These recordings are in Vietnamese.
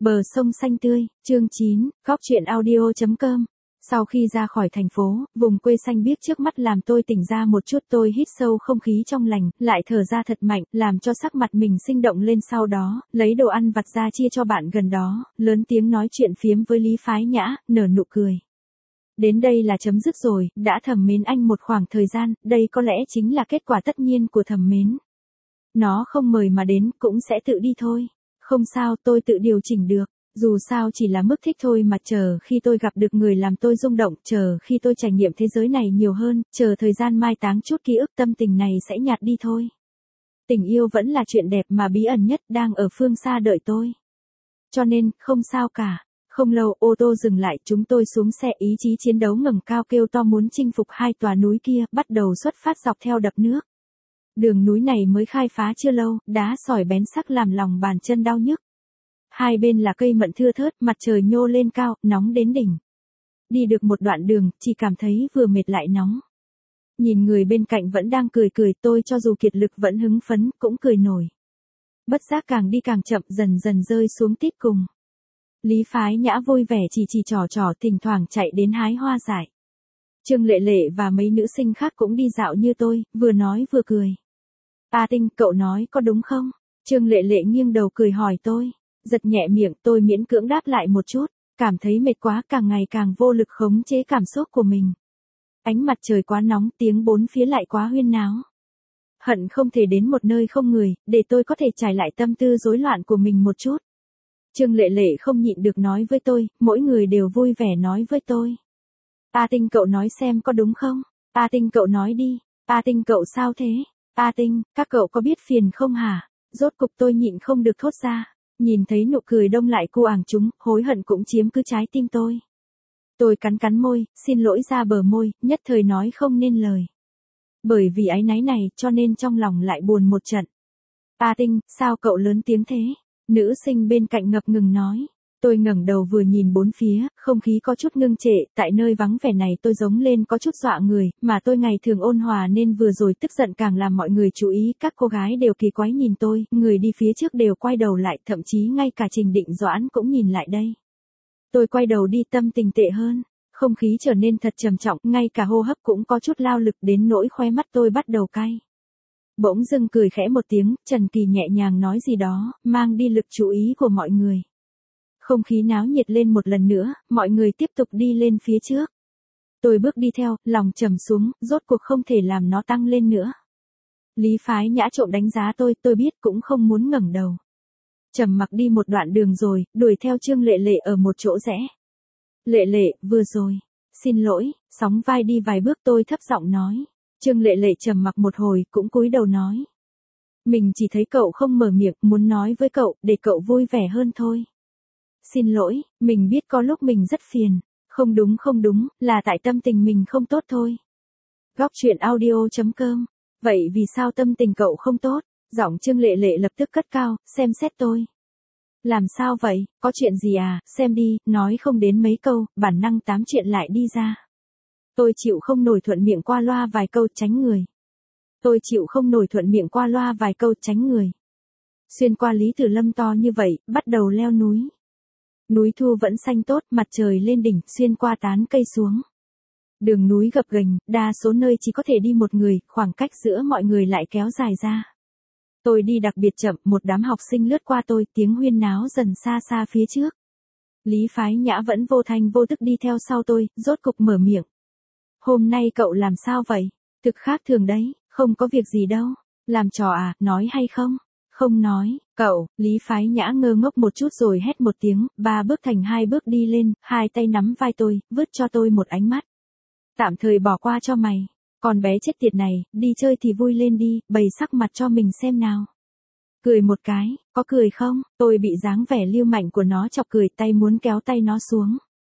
Bờ sông xanh tươi, chương 9, góc truyện audio.com. Sau khi ra khỏi thành phố, vùng quê xanh biếc trước mắt làm tôi tỉnh ra một chút, tôi hít sâu không khí trong lành, lại thở ra thật mạnh, làm cho sắc mặt mình sinh động lên, sau đó, lấy đồ ăn vặt ra chia cho bạn gần đó, lớn tiếng nói chuyện phiếm với Lý Phái Nhã, nở nụ cười. Đến đây là chấm dứt rồi, đã thầm mến anh một khoảng thời gian, đây có lẽ chính là kết quả tất nhiên của thầm mến. Nó không mời mà đến, cũng sẽ tự đi thôi. Không sao, tôi tự điều chỉnh được. Dù sao chỉ là mức thích thôi mà, chờ khi tôi gặp được người làm tôi rung động, chờ khi tôi trải nghiệm thế giới này nhiều hơn, chờ thời gian mai táng chút ký ức, tâm tình này sẽ nhạt đi thôi. Tình yêu vẫn là chuyện đẹp mà bí ẩn nhất, đang ở phương xa đợi tôi. Cho nên, không sao cả. Không lâu, ô tô dừng lại, chúng tôi xuống xe, ý chí chiến đấu ngẩng cao kêu to muốn chinh phục hai tòa núi kia, bắt đầu xuất phát dọc theo đập nước. Đường núi này mới khai phá chưa lâu, đá sỏi bén sắc làm lòng bàn chân đau nhức. Hai bên là cây mận thưa thớt, mặt trời nhô lên cao, nóng đến đỉnh. Đi được một đoạn đường, chỉ cảm thấy vừa mệt lại nóng. Nhìn người bên cạnh vẫn đang cười cười, tôi cho dù kiệt lực vẫn hứng phấn, cũng cười nổi. Bất giác càng đi càng chậm, dần dần rơi xuống tít cùng. Lý Phái Nhã vui vẻ chỉ trò, thỉnh thoảng chạy đến hái hoa dại. Trương Lệ Lệ và mấy nữ sinh khác cũng đi dạo như tôi, vừa nói vừa cười. A Tinh, cậu nói có đúng không? Trương Lệ Lệ nghiêng đầu cười hỏi tôi. Giật nhẹ miệng, tôi miễn cưỡng đáp lại một chút, cảm thấy mệt quá, càng ngày càng vô lực khống chế cảm xúc của mình. Ánh mặt trời quá nóng, tiếng bốn phía lại quá huyên náo. Hận không thể đến một nơi không người, để tôi có thể trải lại tâm tư rối loạn của mình một chút. Trương Lệ Lệ không nhịn được nói với tôi, mỗi người đều vui vẻ nói với tôi. A Tinh, cậu nói xem có đúng không? A Tinh, cậu nói đi. A Tinh, cậu sao thế? A Tinh, các cậu có biết phiền không hả? Rốt cục tôi nhịn không được thốt ra. Nhìn thấy nụ cười đông lại cu ảng chúng, hối hận cũng chiếm cứ trái tim tôi. Tôi cắn môi, xin lỗi ra bờ môi, nhất thời nói không nên lời. Bởi vì áy náy này, cho nên trong lòng lại buồn một trận. A Tinh, sao cậu lớn tiếng thế? Nữ sinh bên cạnh ngập ngừng nói. Tôi ngẩng đầu vừa nhìn bốn phía, không khí có chút ngưng trệ, tại nơi vắng vẻ này tôi giống lên có chút dọa người, mà tôi ngày thường ôn hòa nên vừa rồi tức giận càng làm mọi người chú ý, các cô gái đều kỳ quái nhìn tôi, người đi phía trước đều quay đầu lại, thậm chí ngay cả Trình Định Doãn cũng nhìn lại đây. Tôi quay đầu đi, tâm tình tệ hơn, không khí trở nên thật trầm trọng, ngay cả hô hấp cũng có chút lao lực đến nỗi khóe mắt tôi bắt đầu cay. Bỗng dưng cười khẽ một tiếng, Trần Kỳ nhẹ nhàng nói gì đó, mang đi lực chú ý của mọi người. Không khí náo nhiệt lên một lần nữa, mọi người tiếp tục đi lên phía trước. Tôi bước đi theo, lòng trầm xuống, rốt cuộc không thể làm nó tăng lên nữa. Lý Phái Nhã trộm đánh giá tôi biết cũng không muốn ngẩng đầu. Trầm mặc đi một đoạn đường rồi, đuổi theo Trương Lệ Lệ ở một chỗ rẽ. Lệ Lệ, vừa rồi. Xin lỗi, sóng vai đi vài bước, tôi thấp giọng nói. Trương Lệ Lệ trầm mặc một hồi, cũng cúi đầu nói. Mình chỉ thấy cậu không mở miệng, muốn nói với cậu, để cậu vui vẻ hơn thôi. Xin lỗi, mình biết có lúc mình rất phiền. Không đúng, là tại tâm tình mình không tốt thôi. Góc truyện audio.com. Vậy vì sao tâm tình cậu không tốt? Giọng Trương Lệ Lệ lập tức cất cao, xem xét tôi. Làm sao vậy, có chuyện gì à, xem đi, nói không đến mấy câu, bản năng tám chuyện lại đi ra. Tôi chịu không nổi thuận miệng qua loa vài câu, tránh người. Tôi chịu không nổi thuận miệng qua loa vài câu, tránh người. Xuyên qua Lý Tử Lâm to như vậy, bắt đầu leo núi. Núi thu vẫn xanh tốt, mặt trời lên đỉnh, xuyên qua tán cây xuống. Đường núi gập ghềnh, đa số nơi chỉ có thể đi một người, khoảng cách giữa mọi người lại kéo dài ra. Tôi đi đặc biệt chậm, một đám học sinh lướt qua tôi, tiếng huyên náo dần xa xa phía trước. Lý Phái Nhã vẫn vô thanh vô tức đi theo sau tôi, rốt cục mở miệng. Hôm nay cậu làm sao vậy? Thực khác thường đấy, không có việc gì đâu. Làm trò à, nói hay không? Không nói, cậu. Lý Phái Nhã ngơ ngốc một chút rồi hét một tiếng, 3 bước thành 2 bước đi lên, hai tay nắm vai tôi, vứt cho tôi một ánh mắt. Tạm thời bỏ qua cho mày. Con bé chết tiệt này, đi chơi thì vui lên đi, bày sắc mặt cho mình xem nào. Cười một cái, có cười không? Tôi bị dáng vẻ lưu manh của nó chọc cười, tay muốn kéo tay nó xuống.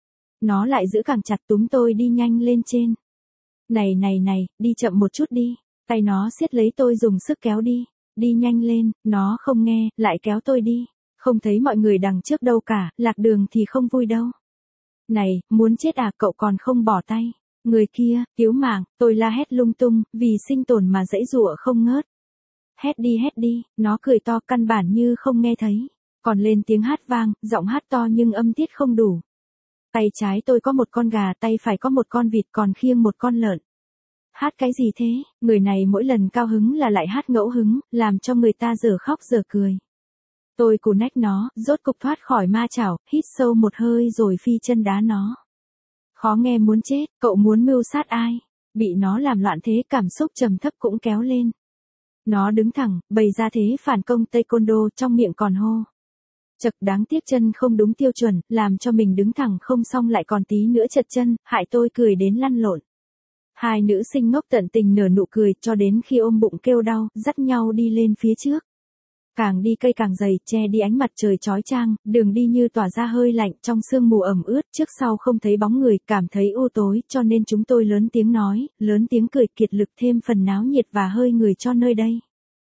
Nó lại giữ càng chặt, túm tôi đi nhanh lên trên. Này, đi chậm một chút đi. Tay nó siết lấy tôi dùng sức kéo đi. Đi nhanh lên, nó không nghe, lại kéo tôi đi. Không thấy mọi người đằng trước đâu cả, lạc đường thì không vui đâu. Này, muốn chết à, cậu còn không bỏ tay. Người kia, cứu mạng, tôi la hét lung tung, vì sinh tồn mà giãy giụa không ngớt. Hét đi, nó cười to, căn bản như không nghe thấy. Còn lên tiếng hát vang, giọng hát to nhưng âm tiết không đủ. Tay trái tôi có một con gà, tay phải có một con vịt, còn khiêng một con lợn. Hát cái gì thế? Người này mỗi lần cao hứng là lại hát ngẫu hứng, làm cho người ta dở khóc dở cười. Tôi cù nách nó, rốt cục thoát khỏi ma chảo, hít sâu một hơi rồi phi chân đá nó. Khó nghe muốn chết, cậu muốn mưu sát ai? Bị nó làm loạn thế, cảm xúc trầm thấp cũng kéo lên. Nó đứng thẳng, bày ra thế phản công taekwondo, trong miệng còn hô. Chật, đáng tiếc chân không đúng tiêu chuẩn, làm cho mình đứng thẳng không xong lại còn tí nữa chật chân, hại tôi cười đến lăn lộn. Hai nữ sinh ngốc tận tình nở nụ cười cho đến khi ôm bụng kêu đau, dắt nhau đi lên phía trước. Càng đi cây càng dày, che đi ánh mặt trời chói chang, đường đi như tỏa ra hơi lạnh trong sương mù ẩm ướt, trước sau không thấy bóng người, cảm thấy u tối, cho nên chúng tôi lớn tiếng nói, lớn tiếng cười, kiệt lực thêm phần náo nhiệt và hơi người cho nơi đây.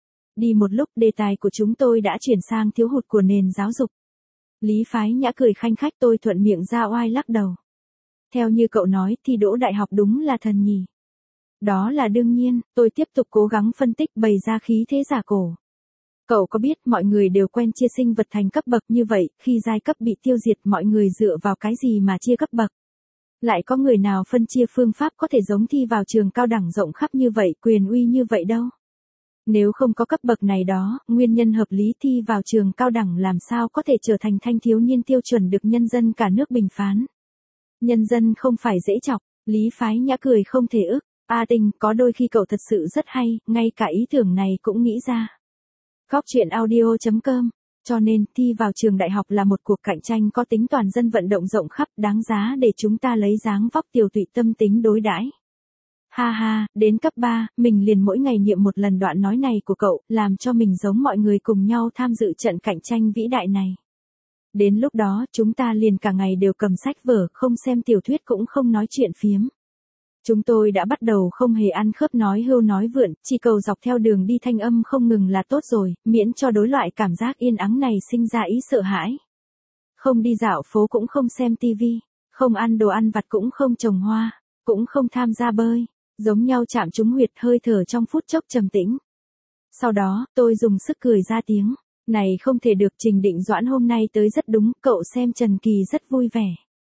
Đi một lúc, đề tài của chúng tôi đã chuyển sang thiếu hụt của nền giáo dục. Lý Phái Nhã cười khanh khách, tôi thuận miệng ra oai lắc đầu. Theo như cậu nói thì đỗ đại học đúng là thần nhỉ. Đó là đương nhiên, tôi tiếp tục cố gắng phân tích bày ra khí thế giả cổ. Cậu có biết mọi người đều quen chia sinh vật thành cấp bậc như vậy, khi giai cấp bị tiêu diệt mọi người dựa vào cái gì mà chia cấp bậc? Lại có người nào phân chia phương pháp có thể giống thi vào trường cao đẳng rộng khắp như vậy, quyền uy như vậy đâu? Nếu không có cấp bậc này đó, nguyên nhân hợp lý thi vào trường cao đẳng làm sao có thể trở thành thanh thiếu niên tiêu chuẩn được nhân dân cả nước bình phán? Nhân dân không phải dễ chọc, Lý Phái Nhã cười không thể ức. Tình, có đôi khi cậu thật sự rất hay, ngay cả ý tưởng này cũng nghĩ ra. Góc truyện audio.com. Cho nên, thi vào trường đại học là một cuộc cạnh tranh có tính toàn dân vận động rộng khắp, đáng giá để chúng ta lấy dáng vóc tiều tụy tâm tính đối đãi. Ha ha, đến cấp 3, mình liền mỗi ngày niệm một lần đoạn nói này của cậu, làm cho mình giống mọi người cùng nhau tham dự trận cạnh tranh vĩ đại này. Đến lúc đó, chúng ta liền cả ngày đều cầm sách vở, không xem tiểu thuyết cũng không nói chuyện phiếm. Chúng tôi đã bắt đầu không hề ăn khớp nói hưu nói vượn, chỉ cầu dọc theo đường đi thanh âm không ngừng là tốt rồi, miễn cho đối loại cảm giác yên ắng này sinh ra ý sợ hãi. Không đi dạo phố cũng không xem tivi, không ăn đồ ăn vặt cũng không trồng hoa, cũng không tham gia bơi, giống nhau chạm trúng huyệt, hơi thở trong phút chốc trầm tĩnh. Sau đó, tôi dùng sức cười ra tiếng, này không thể được, Trình Định Doãn hôm nay tới rất đúng, cậu xem Trần Kỳ rất vui vẻ.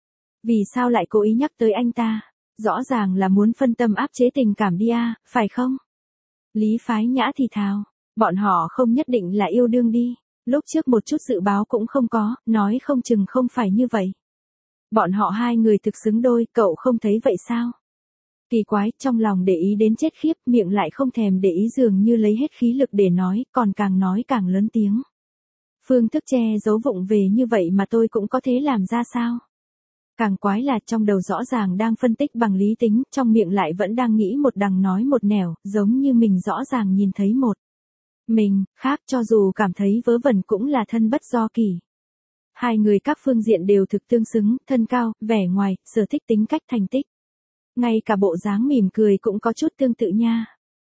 Vì sao lại cố ý nhắc tới anh ta? Rõ ràng là muốn phân tâm áp chế tình cảm đi à, phải không? Lý Phái Nhã thì thào, bọn họ không nhất định là yêu đương đi, lúc trước một chút dự báo cũng không có, nói không chừng không phải như vậy. Bọn họ hai người thực xứng đôi, cậu không thấy vậy sao? Kỳ quái, trong lòng để ý đến chết khiếp, miệng lại không thèm để ý, dường như lấy hết khí lực để nói càng lớn tiếng. Phương thức che giấu vụng về như vậy mà tôi cũng có thể làm ra sao? Càng quái là trong đầu rõ ràng đang phân tích bằng lý tính, trong miệng lại vẫn đang nghĩ một đằng nói một nẻo, giống như mình rõ ràng nhìn thấy một mình khác, cho dù cảm thấy vớ vẩn cũng là thân bất do kỳ. Hai người các phương diện đều thực tương xứng, thân cao, vẻ ngoài, sở thích, tính cách, thành tích. Ngay cả bộ dáng mỉm cười cũng có chút tương tự nha.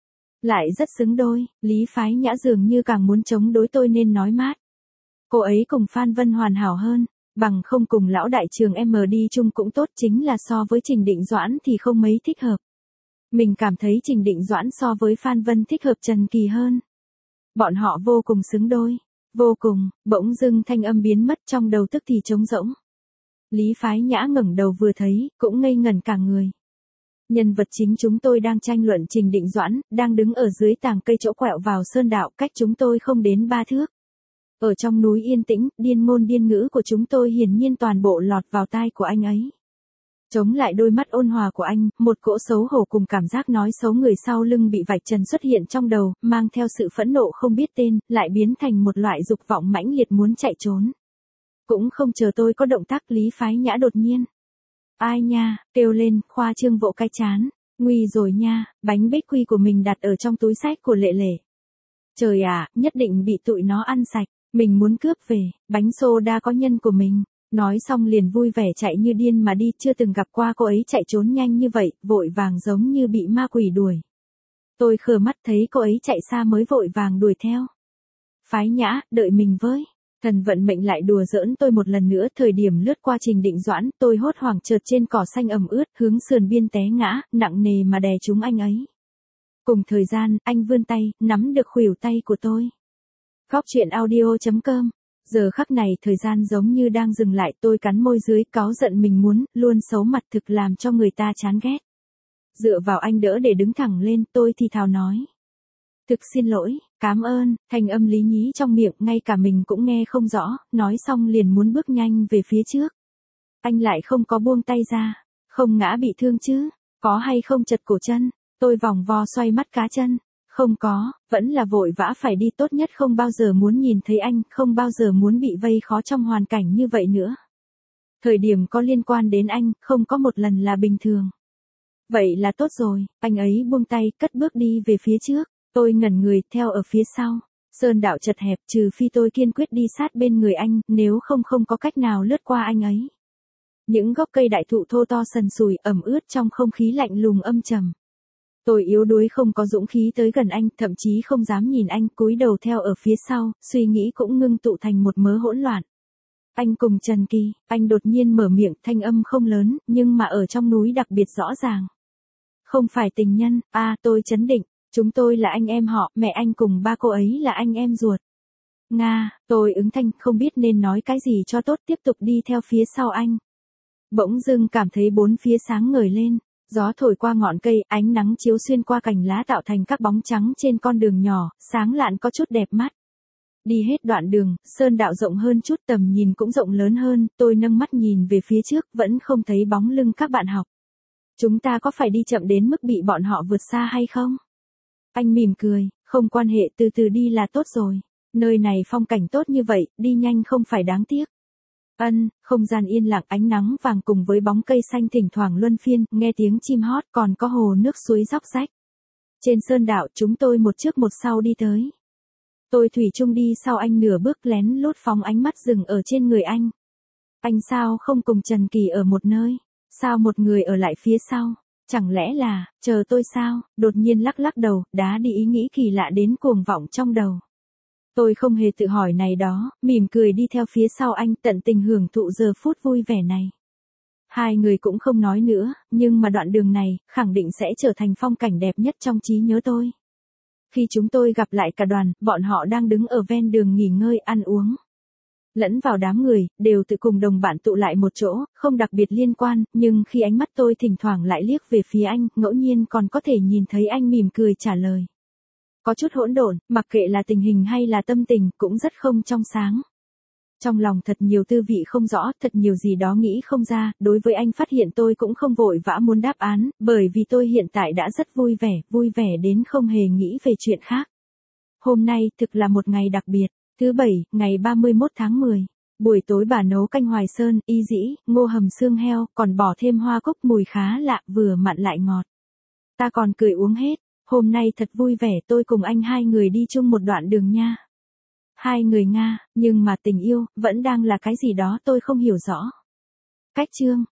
Lại rất xứng đôi, Lý Phái Nhã dường như càng muốn chống đối tôi nên nói mát. Cô ấy cùng Phan Vân hoàn hảo hơn. Bằng không cùng lão đại trường M đi chung cũng tốt, chính là so với Trình Định Doãn thì không mấy thích hợp. Mình cảm thấy Trình Định Doãn so với Phan Vân thích hợp Trần Kỳ hơn. Bọn họ vô cùng xứng đôi. Vô cùng, bỗng dưng thanh âm biến mất, trong đầu tức thì trống rỗng. Lý Phái Nhã ngẩng đầu vừa thấy, cũng ngây ngẩn cả người. Nhân vật chính chúng tôi đang tranh luận Trình Định Doãn, đang đứng ở dưới tàng cây chỗ quẹo vào sơn đạo, cách chúng tôi không đến 3 thước. Ở trong núi yên tĩnh, điên ngôn điên ngữ của chúng tôi hiển nhiên toàn bộ lọt vào tai của anh ấy. Chống lại đôi mắt ôn hòa của anh, một cỗ xấu hổ cùng cảm giác nói xấu người sau lưng bị vạch trần xuất hiện trong đầu, mang theo sự phẫn nộ không biết tên, lại biến thành một loại dục vọng mãnh liệt muốn chạy trốn. Cũng không chờ tôi có động tác, Lý Phái Nhã đột nhiên. Ai nha, kêu lên, khoa trương vỗ cái chán. Nguy rồi nha, bánh bích quy của mình đặt ở trong túi xách của Lệ Lệ. Trời ạ, nhất định bị tụi nó ăn sạch. Mình muốn cướp về, bánh soda có nhân của mình. Nói xong liền vui vẻ chạy như điên mà đi, chưa từng gặp qua cô ấy chạy trốn nhanh như vậy, vội vàng giống như bị ma quỷ đuổi. Tôi khờ mắt thấy cô ấy chạy xa mới vội vàng đuổi theo. Phái Nhã, đợi mình với. Thần vận mệnh lại đùa giỡn tôi một lần nữa, thời điểm lướt qua Trình Định Doãn, tôi hốt hoảng trượt trên cỏ xanh ẩm ướt, hướng sườn biên té ngã, nặng nề mà đè trúng anh ấy. Cùng thời gian, anh vươn tay, nắm được khuỷu tay của tôi. Góc truyện audio.com Giờ khắc này thời gian giống như đang dừng lại, tôi cắn môi dưới, cáu giận mình muốn, luôn xấu mặt thực làm cho người ta chán ghét. Dựa vào anh đỡ để đứng thẳng lên, tôi thì thào nói. Thực xin lỗi, cảm ơn, thanh âm lý nhí trong miệng, ngay cả mình cũng nghe không rõ, nói xong liền muốn bước nhanh về phía trước. Anh lại không có buông tay ra, không ngã bị thương chứ, có hay không chật cổ chân, tôi vòng vo xoay mắt cá chân. Không có, vẫn là vội vã phải đi, tốt nhất không bao giờ muốn nhìn thấy anh, không bao giờ muốn bị vây khó trong hoàn cảnh như vậy nữa. Thời điểm có liên quan đến anh, không có một lần là bình thường. Vậy là tốt rồi, anh ấy buông tay, cất bước đi về phía trước, tôi ngẩn người, theo ở phía sau. Sơn đạo chật hẹp, trừ phi tôi kiên quyết đi sát bên người anh, nếu không không có cách nào lướt qua anh ấy. Những gốc cây đại thụ thô to sần sùi, ẩm ướt trong không khí lạnh lùng âm trầm. Tôi yếu đuối không có dũng khí tới gần anh, thậm chí không dám nhìn anh, cúi đầu theo ở phía sau, suy nghĩ cũng ngưng tụ thành một mớ hỗn loạn. Anh cùng Trần Kỳ, anh đột nhiên mở miệng, thanh âm không lớn, nhưng mà ở trong núi đặc biệt rõ ràng. Không phải tình nhân, tôi chấn định, chúng tôi là anh em họ, mẹ anh cùng ba cô ấy là anh em ruột. Nga, tôi ứng thanh, không biết nên nói cái gì cho tốt, tiếp tục đi theo phía sau anh. Bỗng dưng cảm thấy bốn phía sáng ngời lên. Gió thổi qua ngọn cây, ánh nắng chiếu xuyên qua cành lá tạo thành các bóng trắng trên con đường nhỏ, sáng lạn có chút đẹp mắt. Đi hết đoạn đường, sơn đạo rộng hơn chút, tầm nhìn cũng rộng lớn hơn, tôi nâng mắt nhìn về phía trước, vẫn không thấy bóng lưng các bạn học. Chúng ta có phải đi chậm đến mức bị bọn họ vượt xa hay không? Anh mỉm cười, không quan hệ, từ từ đi là tốt rồi. Nơi này phong cảnh tốt như vậy, đi nhanh không phải đáng tiếc. Không gian yên lặng, ánh nắng vàng cùng với bóng cây xanh thỉnh thoảng luân phiên, nghe tiếng chim hót, còn có hồ nước suối róc rách. Trên sơn đạo chúng tôi một trước một sau đi tới. Tôi thủy chung đi sau anh nửa bước, lén lút phóng ánh mắt dừng ở trên người anh. Anh sao không cùng Trần Kỳ ở một nơi? Sao một người ở lại phía sau? Chẳng lẽ là, chờ tôi sao? Đột nhiên lắc lắc đầu, đá đi ý nghĩ kỳ lạ đến cuồng vọng trong đầu. Tôi không hề tự hỏi này đó, mỉm cười đi theo phía sau anh, tận tình hưởng thụ giờ phút vui vẻ này. Hai người cũng không nói nữa, nhưng mà đoạn đường này, khẳng định sẽ trở thành phong cảnh đẹp nhất trong trí nhớ tôi. Khi chúng tôi gặp lại cả đoàn, bọn họ đang đứng ở ven đường nghỉ ngơi ăn uống. Lẫn vào đám người, đều tự cùng đồng bạn tụ lại một chỗ, không đặc biệt liên quan, nhưng khi ánh mắt tôi thỉnh thoảng lại liếc về phía anh, ngẫu nhiên còn có thể nhìn thấy anh mỉm cười trả lời. Có chút hỗn độn, mặc kệ là tình hình hay là tâm tình, cũng rất không trong sáng. Trong lòng thật nhiều tư vị không rõ, thật nhiều gì đó nghĩ không ra, đối với anh phát hiện tôi cũng không vội vã muốn đáp án, bởi vì tôi hiện tại đã rất vui vẻ đến không hề nghĩ về chuyện khác. Hôm nay thực là một ngày đặc biệt, thứ Bảy, ngày 31 tháng 10. Buổi tối bà nấu canh Hoài Sơn, y dĩ, ngô hầm xương heo, còn bỏ thêm hoa cúc mùi khá lạ, vừa mặn lại ngọt. Ta còn cười uống hết. Hôm nay thật vui vẻ, tôi cùng anh hai người đi chung một đoạn đường nha. Hai người Nga, nhưng mà tình yêu, vẫn đang là cái gì đó tôi không hiểu rõ. Cách chương.